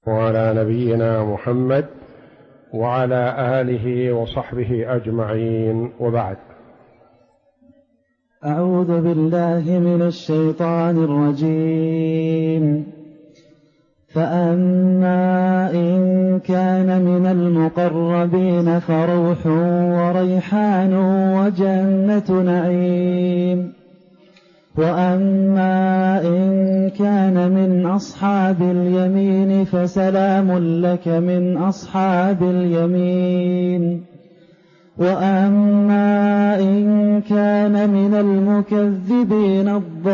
وعلى نبينا محمد وعلى آله وصحبه أجمعين، وبعد. أعوذ بالله من الشيطان الرجيم. فأما إن كان من المقربين فروح وريحان وجنة نعيم. وأما إن كان من أصحاب اليمين فسلام لك من أصحاب اليمين. وأما إن كان من المكذبين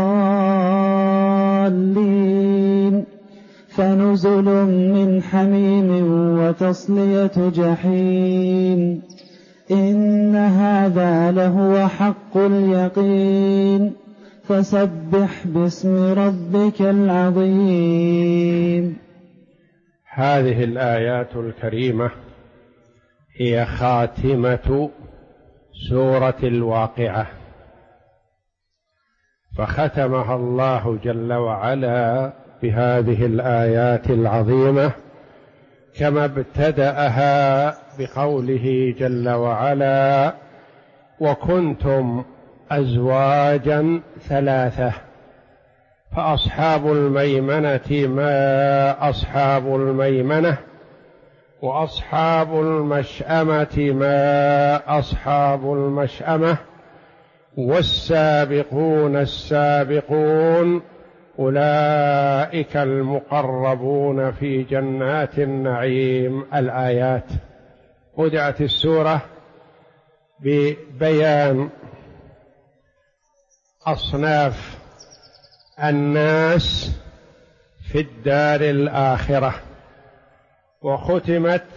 الضالين فنزل من حميم وتصلية جحيم. إن هذا لهو حق اليقين. فسبح باسم ربك العظيم. هذه الآيات الكريمة هي خاتمة سورة الواقعة، فختمها الله جل وعلا بهذه الآيات العظيمة، كما ابتدأها بقوله جل وعلا: وكنتم أزواجا ثلاثة فأصحاب الميمنة ما أصحاب الميمنة وأصحاب المشأمة ما أصحاب المشأمة والسابقون السابقون أولئك المقربون في جنات النعيم. الآيات. بدأت السورة ببيان أصناف الناس في الدار الآخرة، وختمت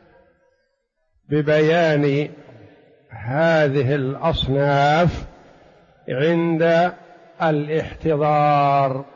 ببيان هذه الأصناف عند الاحتضار.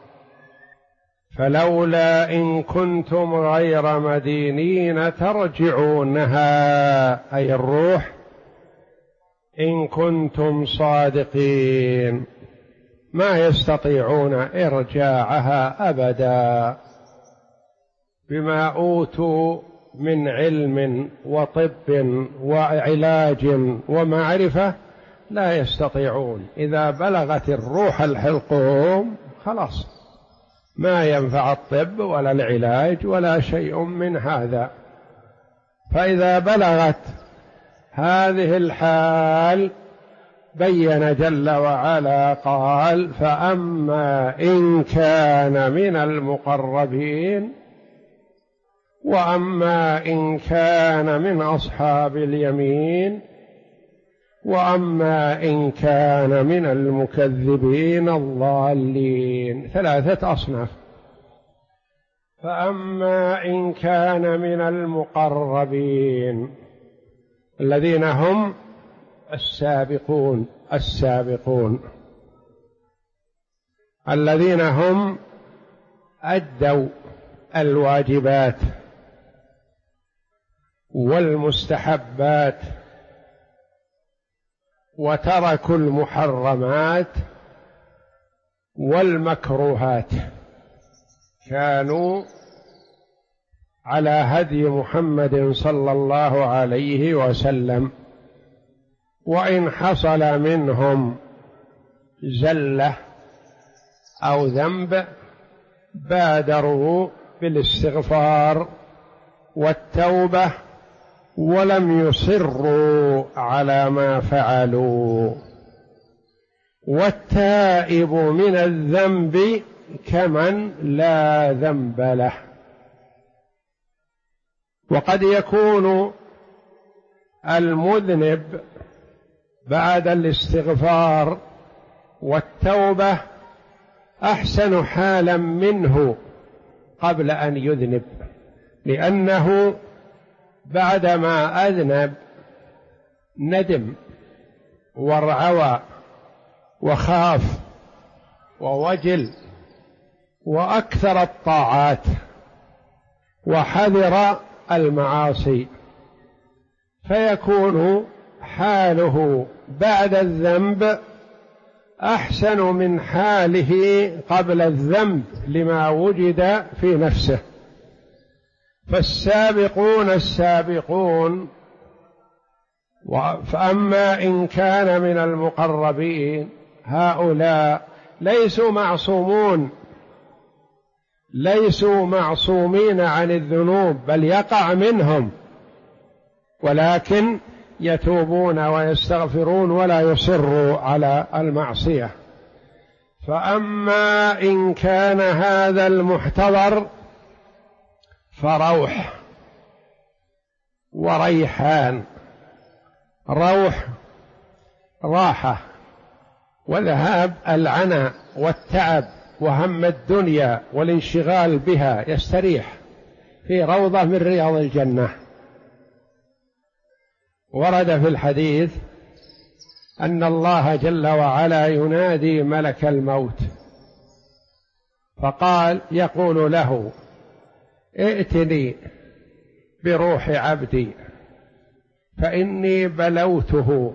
فلولا إن كنتم غير مدينين ترجعونها، أي الروح، إن كنتم صادقين، ما يستطيعون إرجاعها أبدا، بما أوتوا من علم وطب وعلاج ومعرفة لا يستطيعون. إذا بلغت الروح الحلقوم خلاص ما ينفع الطب ولا العلاج ولا شيء من هذا. فإذا بلغت هذه الحال بين جل وعلا قال: فأما إن كان من المقربين وأما إن كان من أصحاب اليمين وأما إن كان من المكذبين الضالين. ثلاثة أصناف. فأما إن كان من المقربين الذين هم السابقون الذين هم أدوا الواجبات والمستحبات وتركوا المحرمات والمكروهات، كانوا على هدي محمد صلى الله عليه وسلم. وإن حصل منهم زلة أو ذنب بادروا بالاستغفار والتوبة ولم يصروا على ما فعلوا. والتائب من الذنب كمن لا ذنب له. وقد يكون المذنب بعد الاستغفار والتوبة أحسن حالا منه قبل أن يذنب، لأنه بعدما أذنب ندم وارعوى وخاف ووجل وأكثر الطاعات وحذر المعاصي، فيكون حاله بعد الذنب أحسن من حاله قبل الذنب لما وجد في نفسه. فالسابقون السابقون. فأما إن كان من المقربين هؤلاء ليسوا معصومون، ليسوا معصومين عن الذنوب، بل يقع منهم، ولكن يتوبون ويستغفرون ولا يصروا على المعصية. فأما إن كان هذا المحتضر فروح وريحان. روح راحة وذهاب العنى والتعب وهم الدنيا والانشغال بها، يستريح في روضة من رياض الجنة. ورد في الحديث أن الله جل وعلا ينادي ملك الموت فقال يقول له ائتني بروح عبدي فإني بلوته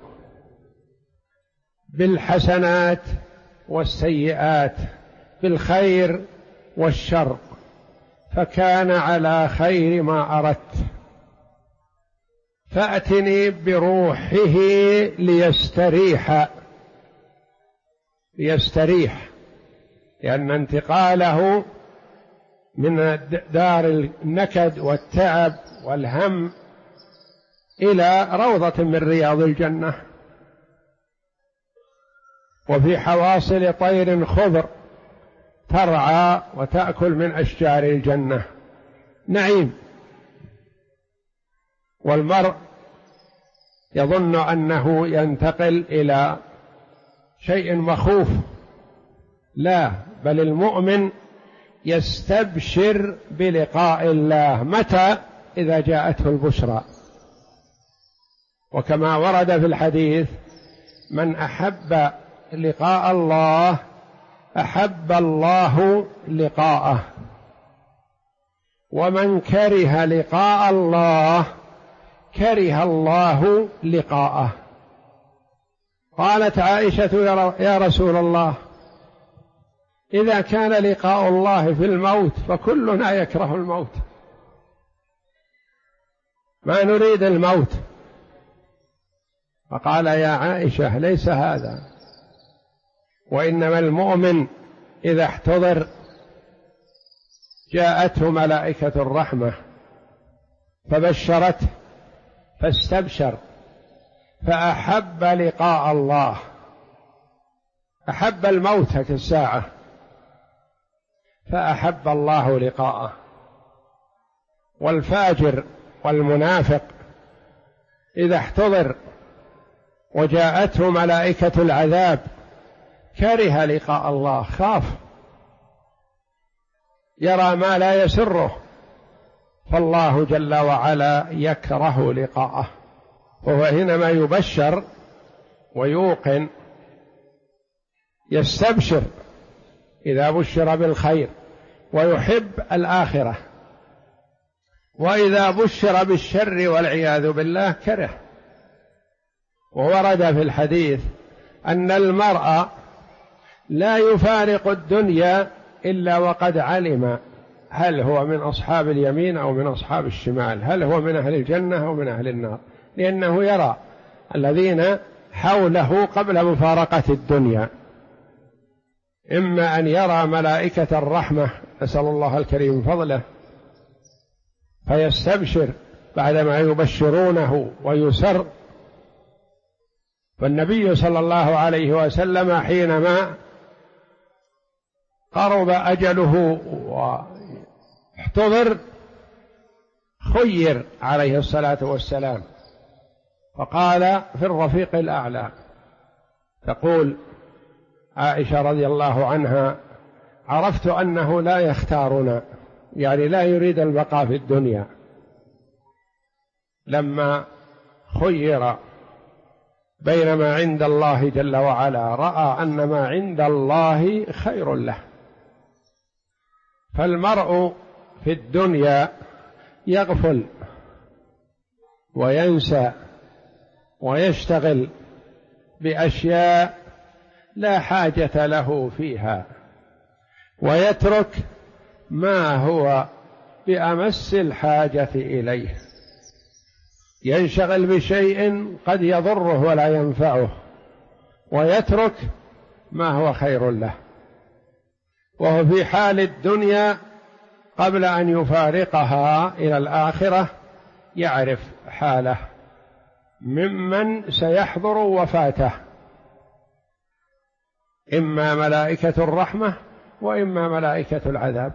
بالحسنات والسيئات، بالخير والشر، فكان على خير ما أردت، فأتني بروحه ليستريح، لأن انتقاله من دار النكد والتعب والهم إلى روضة من رياض الجنة، وفي حواصل طير خضر ترعى وتأكل من أشجار الجنة، نعيم. والمرء يظن أنه ينتقل إلى شيء مخوف، لا، بل المؤمن يستبشر بلقاء الله. متى؟ إذا جاءته البشرى. وكما ورد في الحديث من أحب لقاء الله أحب الله لقاءه، ومن كره لقاء الله كره الله لقاءه. قالت عائشة يا رسول الله إذا كان لقاء الله في الموت فكلنا يكره الموت، ما نريد الموت. فقال يا عائشة ليس هذا، وإنما المؤمن إذا احتضر جاءته ملائكة الرحمة فبشرته فاستبشر فأحب لقاء الله، أحب الموت كالساعة فأحب الله لقاءه. والفاجر والمنافق إذا احتضر وجاءته ملائكة العذاب كره لقاء الله، خاف، يرى ما لا يسره، فالله جل وعلا يكره لقاءه. وهو حينما يبشر ويوقن يستبشر إذا بشر بالخير ويحب الآخرة، وإذا بشر بالشر والعياذ بالله كره. وورد في الحديث أن المرء لا يفارق الدنيا إلا وقد علم هل هو من أصحاب اليمين أو من أصحاب الشمال، هل هو من أهل الجنة أو من أهل النار، لأنه يرى الذين حوله قبل مفارقة الدنيا، إما أن يرى ملائكة الرحمة نسأل الله الكريم فضله فيستبشر بعدما يبشرونه ويسر. فالنبي صلى الله عليه وسلم حينما قرب أجله واحتضر خير عليه الصلاة والسلام، فقال في الرفيق الأعلى. تقول عائشة رضي الله عنها عرفت أنه لا يختارنا، يعني لا يريد البقاء في الدنيا، لما خير بين ما عند الله جل وعلا رأى أن ما عند الله خير له. فالمرء في الدنيا يغفل وينسى ويشتغل بأشياء لا حاجة له فيها، ويترك ما هو بأمس الحاجة إليه، ينشغل بشيء قد يضره ولا ينفعه، ويترك ما هو خير له، وهو في حال الدنيا قبل أن يفارقها إلى الآخرة يعرف حاله ممن سيحضر وفاته، إما ملائكة الرحمة وإما ملائكة العذاب.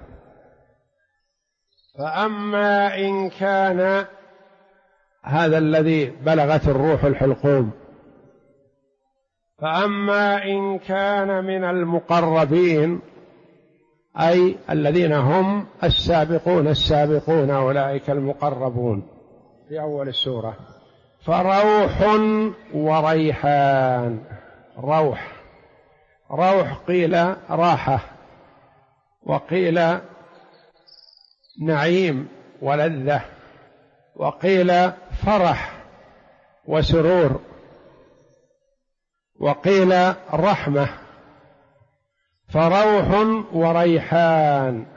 فأما إن كان هذا الذي بلغت الروح الحلقوم، فأما إن كان من المقربين أي الذين هم السابقون السابقون أولئك المقربون في أول السورة، فروح وريحان. روح قيل راحة، وقيل نعيم ولذة، وقيل فرح وسرور، وقيل رحمة. فروح وريحان.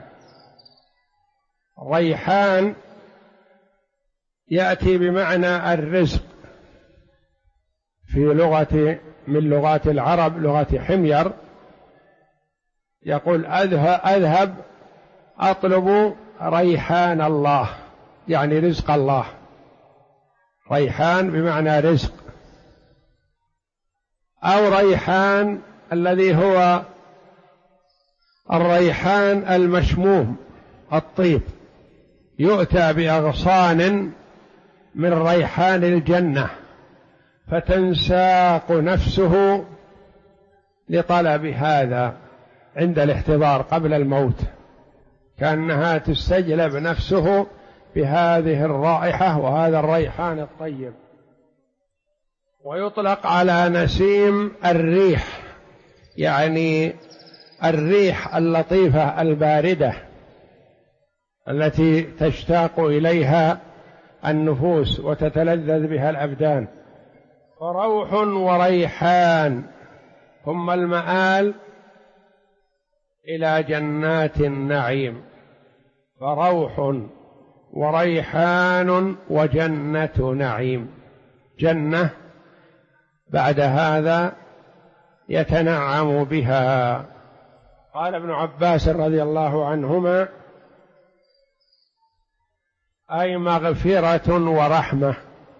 ريحان يأتي بمعنى الرزق في من لغات العرب، لغة حمير، يقول أذهب أطلب ريحان الله، يعني رزق الله. ريحان بمعنى رزق. أو ريحان الذي هو الريحان المشموم الطيب، يؤتى بأغصان من ريحان الجنة فتنساق نفسه لطلب هذا عند الاحتضار قبل الموت، كأنها تستجلب نفسه بهذه الرائحة وهذا الريحان الطيب. ويطلق على نسيم الريح، يعني الريح اللطيفة الباردة التي تشتاق إليها النفوس وتتلذذ بها الأبدان. فروح وريحان، ثم المآل إلى جنات النعيم. فروح وريحان وجنة نعيم، جنة بعد هذا يتنعم بها. قال ابن عباس رضي الله عنهما: أي مغفرة ورحمة.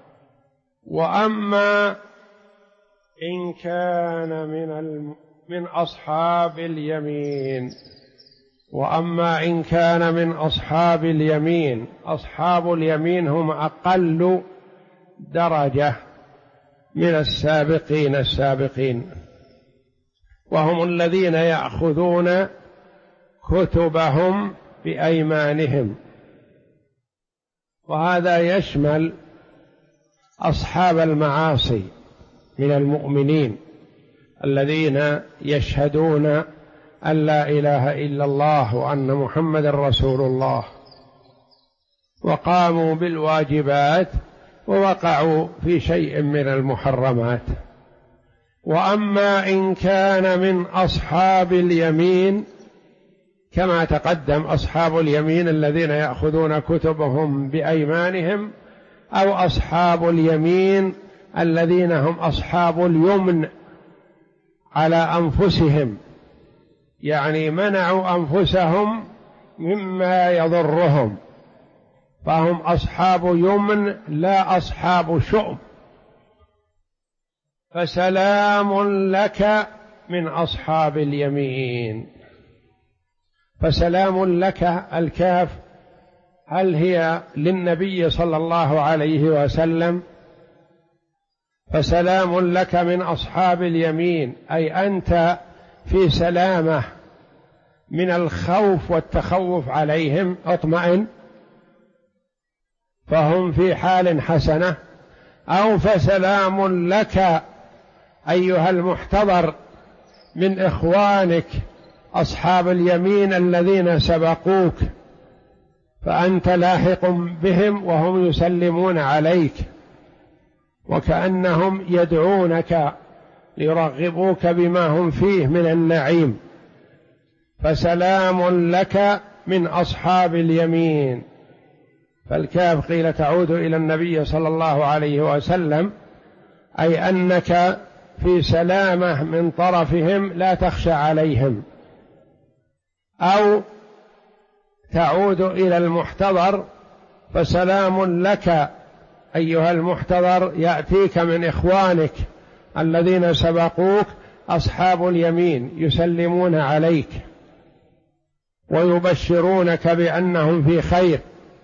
وأما إن كان من أصحاب اليمين، وأما إن كان من أصحاب اليمين، أصحاب اليمين هم أقل درجة من السابقين، وهم الذين يأخذون كتبهم بأيمانهم، وهذا يشمل أصحاب المعاصي من المؤمنين الذين يشهدون أن لا إله إلا الله وأن محمد رسول الله، وقاموا بالواجبات ووقعوا في شيء من المحرمات. وأما إن كان من أصحاب اليمين كما تقدم، أصحاب اليمين الذين يأخذون كتبهم بأيمانهم، أو أصحاب اليمين الذين هم أصحاب اليمن على أنفسهم، يعني منعوا أنفسهم مما يضرهم، فهم أصحاب يمن لا أصحاب شؤم. فسلام لك من أصحاب اليمين. فسلام لك، الكاف هل هي للنبي صلى الله عليه وسلم؟ فسلام لك من أصحاب اليمين، أي أنت في سلامة من الخوف والتخوف عليهم، اطمئن، فهم في حال حسنة. أو فسلام لك أيها المحتضر من إخوانك أصحاب اليمين الذين سبقوك، فأنت لاحق بهم وهم يسلمون عليك، وكأنهم يدعونك ليرغبوك بما هم فيه من النعيم. فسلام لك من أصحاب اليمين. فالكاف قيل تعود إلى النبي صلى الله عليه وسلم، أي أنك في سلامة من طرفهم لا تخشى عليهم، أو تعود إلى المحتضر فسلام لك أيها المحتضر يأتيك من إخوانك الذين سبقوك أصحاب اليمين يسلمون عليك ويبشرونك بأنهم في خير،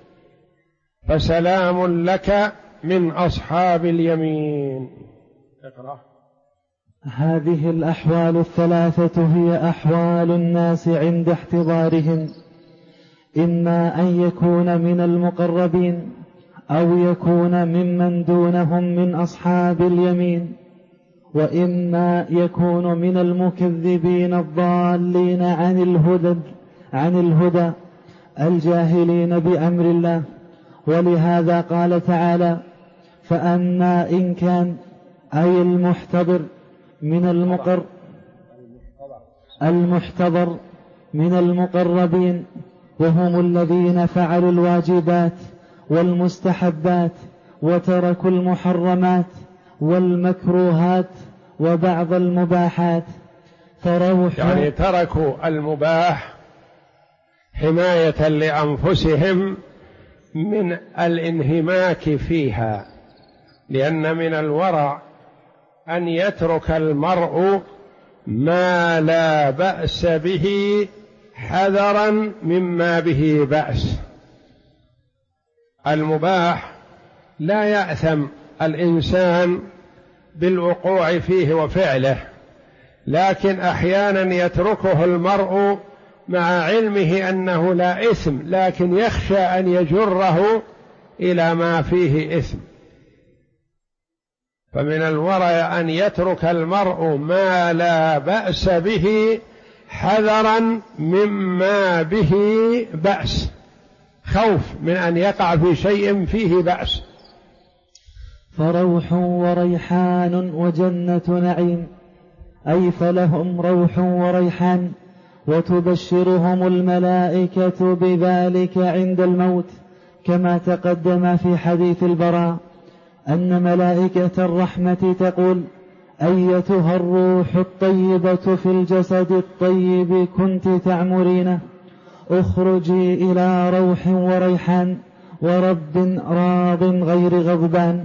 فسلام لك من أصحاب اليمين. اقرأ. هذه الأحوال الثلاثة هي أحوال الناس عند احتضارهم، إما أن يكون من المقربين أو يكون ممن دونهم من أصحاب اليمين، وإما يكون من المكذبين الضالين عن الهدى الجاهلين بأمر الله. ولهذا قال تعالى: فأما إن كان، أي المحتضر المحتضر من المقربين، وهم الذين فعلوا الواجبات والمستحبات وتركوا المحرمات والمكروهات وبعض المباحات، فروح يعني تركوا المباح حماية لأنفسهم من الانهماك فيها، لأن من الورع أن يترك المرء ما لا بأس به حذرا مما به بأس. المباح لا يأثم الإنسان بالوقوع فيه وفعله، لكن أحيانا يتركه المرء مع علمه أنه لا إثم، لكن يخشى أن يجره إلى ما فيه إثم. فمن الورع أن يترك المرء ما لا بأس به حذرا مما به بأس، خوف من أن يقع في شيء فيه بأس. فروح وريحان وجنة نعيم، أي فلهم روح وريحان، وتبشرهم الملائكة بذلك عند الموت، كما تقدم في حديث البراء أن ملائكة الرحمة تقول: أيتها الروح الطيبة في الجسد الطيب كنت تعمرينه، اخرجي إلى روح وريحان ورب راض غير غضبان.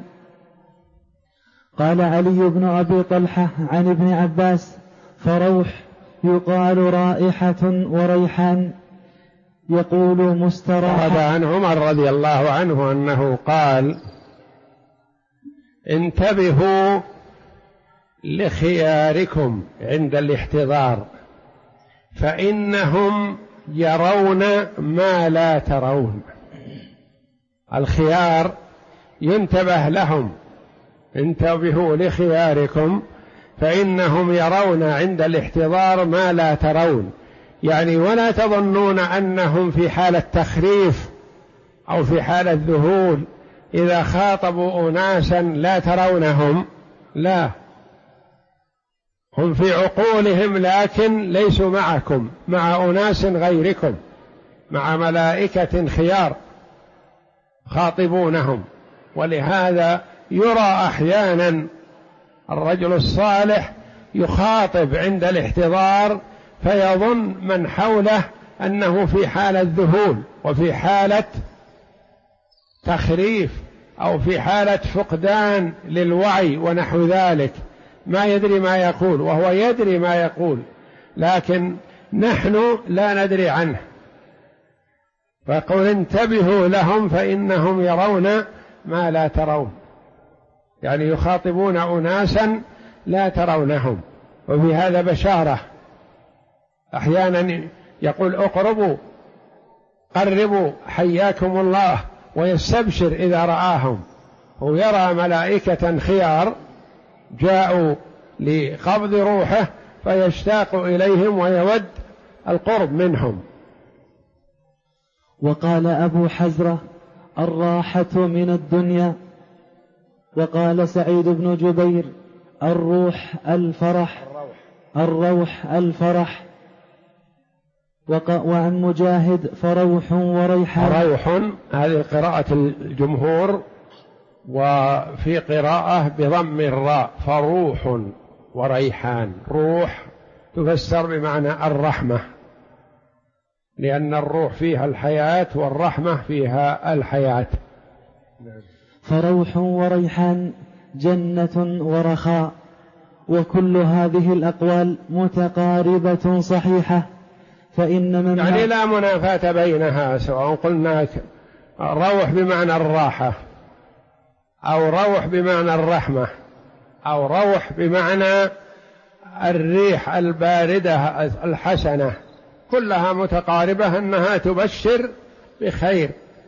قال علي بن أبي طلحة عن ابن عباس: فروح يقال رائحة وريحان، يقول مستراحة. ورد عن عمر رضي الله عنه أنه قال: انتبهوا لخياركم عند الاحتضار فإنهم يرون ما لا ترون. الخيار ينتبه لهم، انتبهوا لخياركم فإنهم يرون عند الاحتضار ما لا ترون، يعني ولا تظنون أنهم في حالة تخريف أو في حالة ذهول إذا خاطبوا أناسا لا ترونهم، لا، هم في عقولهم لكن ليسوا معكم، مع أناس غيركم، مع ملائكة خيار خاطبونهم. ولهذا يرى أحيانا الرجل الصالح يخاطب عند الاحتضار فيظن من حوله أنه في حالة ذهول وفي حالة تخريف أو في حالة فقدان للوعي ونحو ذلك، ما يدري ما يقول، وهو يدري ما يقول لكن نحن لا ندري عنه. فقل انتبهوا لهم فإنهم يرون ما لا ترون، يعني يخاطبون أناسا لا ترونهم. وفي هذا بشارة، أحيانا يقول اقربوا قربوا حياكم الله ويستبشر إذا رآهم، ويرى ملائكة خيار جاءوا لقبض روحه فيشتاق إليهم ويود القرب منهم. وقال أبو حزرة: الراحة من الدنيا. وقال سعيد بن جبير: الروح الفرح. وعن مجاهد فروح وريحان. روح هذه قراءة الجمهور، وفي قراءة بضم الراء فروح وريحان. روح تفسر بمعنى الرحمة، لأن الروح فيها الحياة والرحمة فيها الحياة. فروح وريحان جنة ورخاء. وكل هذه الأقوال متقاربة صحيحة، فإن من يعني لا منافاة بينها، سواء قلنا روح بمعنى الراحة، أو روح بمعنى الرحمة، أو روح بمعنى الريح الباردة الحسنة، كلها متقاربة أنها تبشر بخير.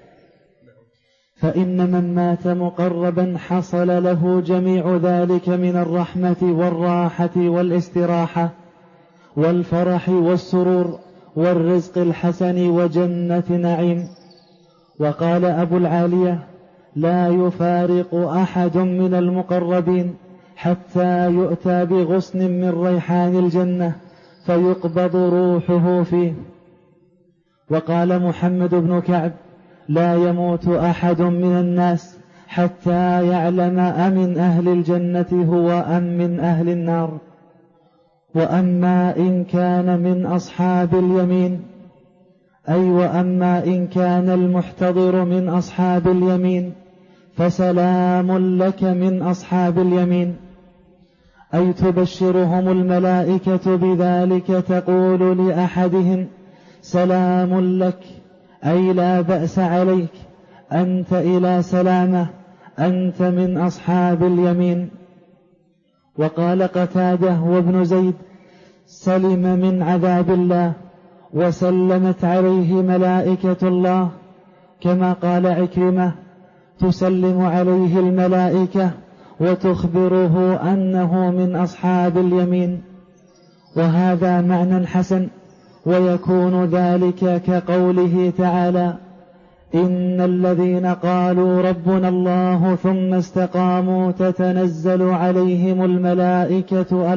فإن من مات مقربا حصل له جميع ذلك من الرحمة والراحة والاستراحة والفرح والسرور والرزق الحسن وجنة نعيم. وقال أبو العالية: لا يفارق أحد من المقربين حتى يؤتى بغصن من ريحان الجنة فيقبض روحه فيه. وقال محمد بن كعب: لا يموت أحد من الناس حتى يعلم أمن أهل الجنة هو أم من أهل النار. وأما إن كان من أصحاب اليمين، أي وأما إن كان المحتضر من أصحاب اليمين فسلام لك من أصحاب اليمين، أي تبشرهم الملائكة بذلك، تقول لأحدهم: سلام لك، أي لا بأس عليك، أنت إلى سلامة، أنت من أصحاب اليمين. وقال قتادة وابن زيد: سلم من عذاب الله وسلمت عليه ملائكة الله، كما قال عكرمة: تسلم عليه الملائكة وتخبره أنه من أصحاب اليمين. وهذا معنى حسن، ويكون ذلك كقوله تعالى: إن الذين قالوا ربنا الله ثم استقاموا تتنزل عليهم الملائكة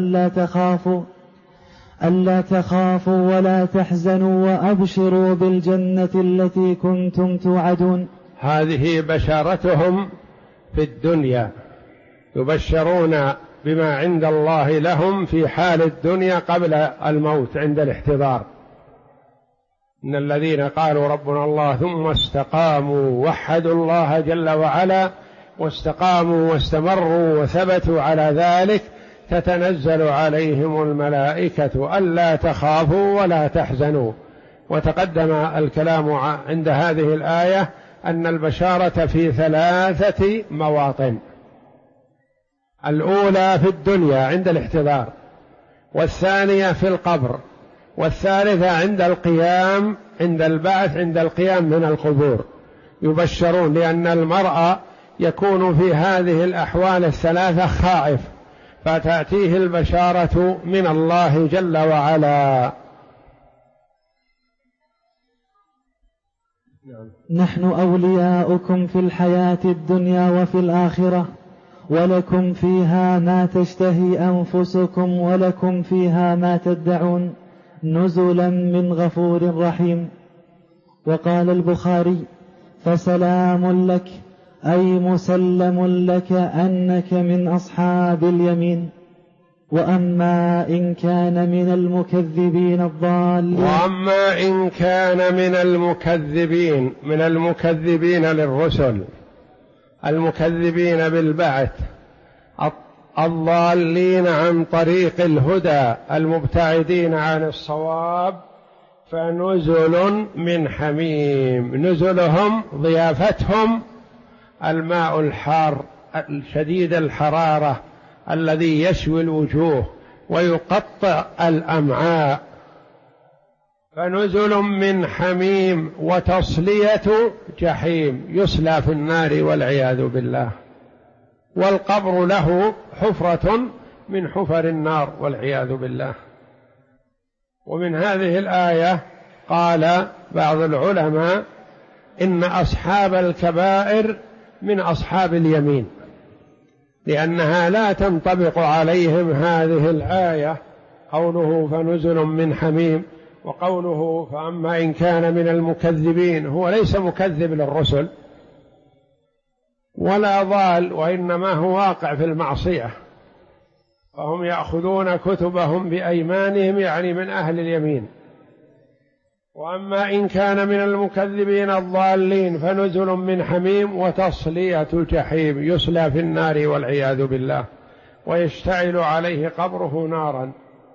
ألا تخافوا ولا تحزنوا وأبشروا بالجنة التي كنتم توعدون. هذه بشارتهم في الدنيا، يبشرون بما عند الله لهم في حال الدنيا قبل الموت عند الاحتضار. إن الذين قالوا ربنا الله ثم استقاموا وحدوا الله جل وعلا واستقاموا واستمروا وثبتوا على ذلك تتنزل عليهم الملائكة ألا تخافوا ولا تحزنوا. وتقدم الكلام عند هذه الآية أن البشارة في 3 مواطن: الأولى في الدنيا عند الاحتضار، والثانية في القبر، والثالثة عند القيام، عند البعث، عند القيام من القبور. يبشرون لأن المرء يكون في هذه الأحوال 3 خائف، فتأتيه البشارة من الله جل وعلا. نحن أولياؤكم في الحياة الدنيا وفي الآخرة، ولكم فيها ما تشتهي أنفسكم ولكم فيها ما تدعون، نزلا من غفور رحيم. وقال البخاري: فسلام لك، أي مسلم لك أنك من أصحاب اليمين. وأما إن كان من المكذبين الضالين، وأما إن كان من المكذبين للرسل، المكذبين بالبعث، الضالين عن طريق الهدى، المبتعدين عن الصواب، فنزل من حميم. نزلهم ضيافتهم الماء الحار الشديد الحرارة الذي يشوي الوجوه ويقطع الأمعاء. فنزل من حميم وتصلية جحيم، يصلى في النار والعياذ بالله. والقبر له حفرة من حفر النار والعياذ بالله. ومن هذه الآية قال بعض العلماء إن أصحاب الكبائر من أصحاب اليمين، لأنها لا تنطبق عليهم هذه الآية، قوله فنزل من حميم وقوله فأما إن كان من المكذبين، هو ليس مكذب للرسل ولا ضال، وإنما هو واقع في المعصية، فهم يأخذون كتبهم بأيمانهم، يعني من أهل اليمين. وأما إن كان من المكذبين الضالين فنزل من حميم وتصلية جحيم، يصلى في النار والعياذ بالله، ويشتعل عليه قبره نارا،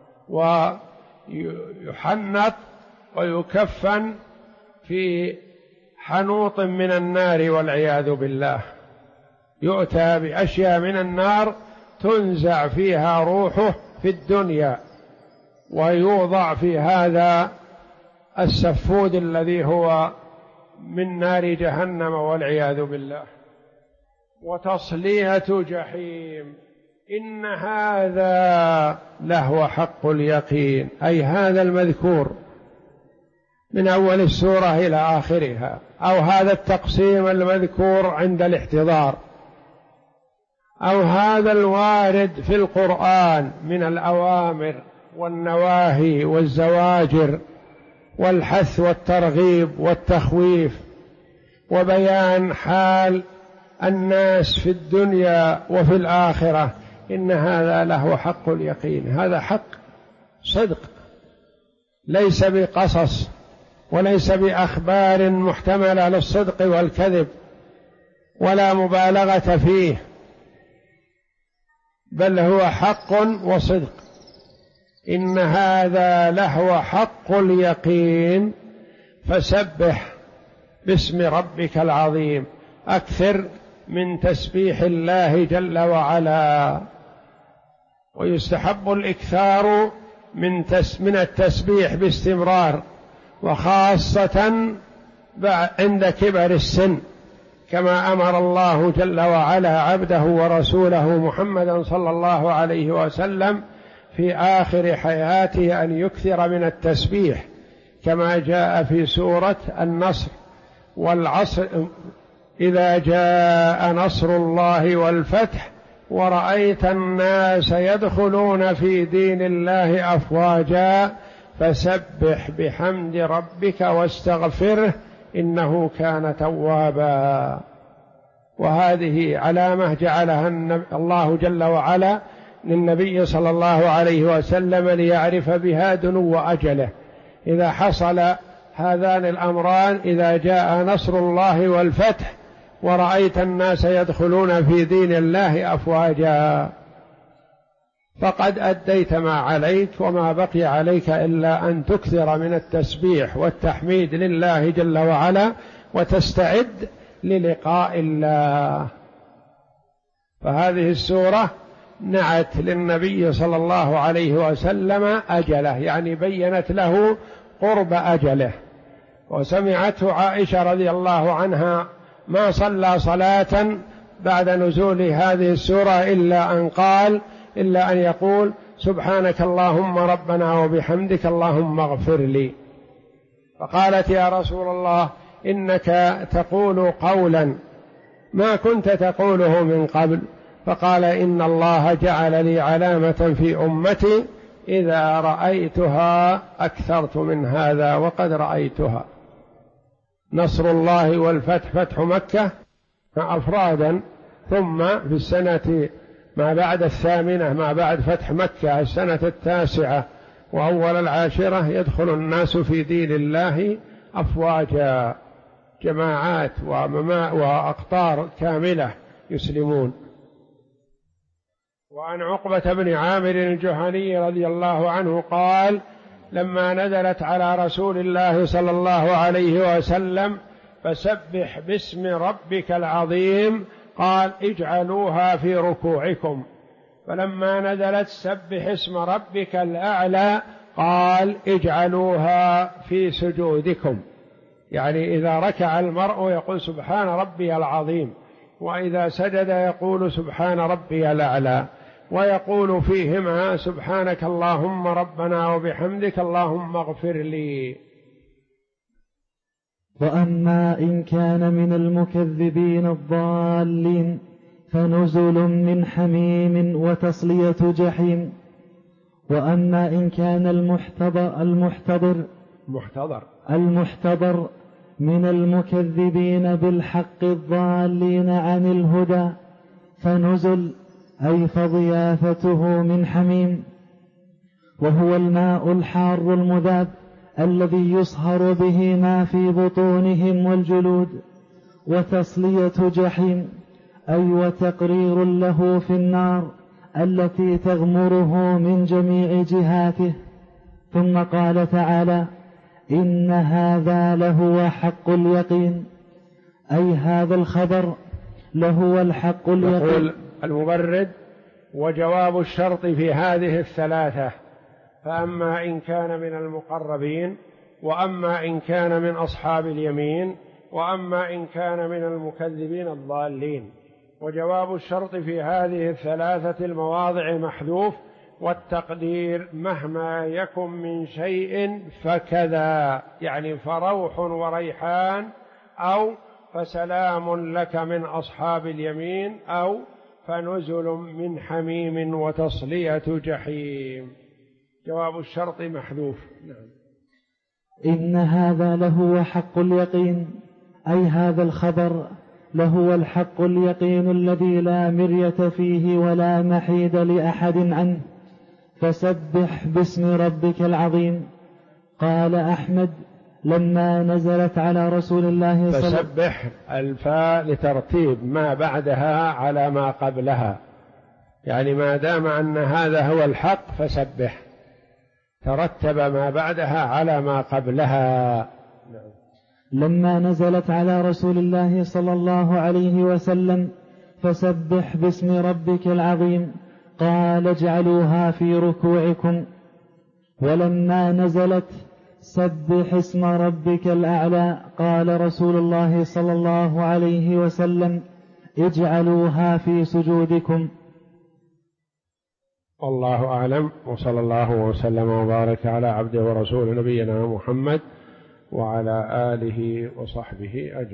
ويحنط ويكفن في حنوط من النار والعياذ بالله. يؤتى بأشياء من النار تنزع فيها روحه في الدنيا، ويوضع في هذا السفود الذي هو من نار جهنم والعياذ بالله. وتصلية جحيم، إن هذا لهو حق اليقين، أي هذا المذكور من أول السورة إلى آخرها، أو هذا التقسيم المذكور عند الاحتضار، أو هذا الوارد في القرآن من الأوامر والنواهي والزواجر والحث والترغيب والتخويف، وبيان حال الناس في الدنيا وفي الآخرة، إن هذا له حق اليقين. هذا حق صدق، ليس بقصص وليس بأخبار محتملة للصدق والكذب ولا مبالغة فيه، بل هو حق وصدق. إن هذا لهو حق اليقين، فسبح باسم ربك العظيم، أكثر من تسبيح الله جل وعلا. ويستحب الإكثار من التسبيح باستمرار، وخاصة عند كبر السن، كما أمر الله جل وعلا عبده ورسوله محمدا صلى الله عليه وسلم في آخر حياته أن يكثر من التسبيح، كما جاء في سورة النصر: والعصر إذا جاء نصر الله والفتح ورأيت الناس يدخلون في دين الله أفواجا فسبح بحمد ربك واستغفره إنه كان توابا. وهذه علامة جعلها الله جل وعلا للنبي صلى الله عليه وسلم ليعرف بها دنو أجله. إذا حصل هذان الأمران، إذا جاء نصر الله والفتح ورأيت الناس يدخلون في دين الله أفواجا، فقد أديت ما عليك، وما بقي عليك إلا أن تكثر من التسبيح والتحميد لله جل وعلا، وتستعد للقاء الله. فهذه السورة نعت للنبي صلى الله عليه وسلم أجله، يعني بينت له قرب أجله. وسمعته عائشة رضي الله عنها ما صلى صلاة بعد نزول هذه السورة إلا أن يقول سبحانك اللهم ربنا وبحمدك اللهم اغفر لي. فقالت يا رسول الله إنك تقول قولا ما كنت تقوله من قبل. فقال إن الله جعل لي علامة في أمتي إذا رأيتها أكثرت من هذا، وقد رأيتها. نصر الله والفتح، فتح مكة أفرادا، ثم في السنة ما بعد 8 ما بعد فتح مكة السنة 9 وأول 10 يدخل الناس في دين الله أفواجا، جماعات وأقطار كاملة يسلمون. وعن عقبة بن عامر الجهني رضي الله عنه قال: لما نزلت على رسول الله صلى الله عليه وسلم فسبح باسم ربك العظيم، قال: اجعلوها في ركوعكم. فلما نزلت سبح اسم ربك الأعلى قال: اجعلوها في سجودكم. يعني إذا ركع المرء يقول سبحان ربي العظيم، وإذا سجد يقول سبحان ربي الأعلى، ويقول فيهما سبحانك اللهم ربنا وبحمدك اللهم اغفر لي. وأما إن كان من المكذبين الضالين فنزل من حميم وتصلية جحيم. وأما إن كان المحتضر المحتضر من المكذبين بالحق الضالين عن الهدى، فنزل أي فضيافته من حميم، وهو الماء الحار المذاب الذي يصهر به ما في بطونهم والجلود، وتصلية جحيم أي وتقرير له في النار التي تغمره من جميع جهاته. ثم قال تعالى: إن هذا لهو حق اليقين، أي هذا الخبر لهو الحق اليقين. يقول المبرد: وجواب الشرط في هذه الثلاثة، فأما إن كان من المقربين، وأما إن كان من أصحاب اليمين، وأما إن كان من المكذبين الضالين. وجواب الشرط في هذه الثلاثة المواضع محذوف، والتقدير مهما يكن من شيء فكذا، يعني فروح وريحان، أو فسلام لك من أصحاب اليمين، أو فنزل من حميم وتصلية جحيم. جواب الشرط محذوف. إن هذا لهو حق اليقين، أي هذا الخبر لهو الحق اليقين الذي لا مرية فيه ولا محيد لأحد عنه. فسبح باسم ربك العظيم. قال أحمد: لما نزلت على رسول الله صلى الله عليه وسلم. فسبح الفاء لترتيب ما بعدها على ما قبلها، يعني ما دام أن هذا هو الحق فسبح، ترتب ما بعدها على ما قبلها. لما نزلت على رسول الله صلى الله عليه وسلم: فسبح باسم ربك العظيم، قال: اجعلوها في ركوعكم. ولما نزلت: سبح اسم ربك الأعلى، قال رسول الله صلى الله عليه وسلم: اجعلوها في سجودكم. والله أعلم، وصلى الله وسلم وبارك على عبده ورسوله نبينا محمد وعلى آله وصحبه أجمعين.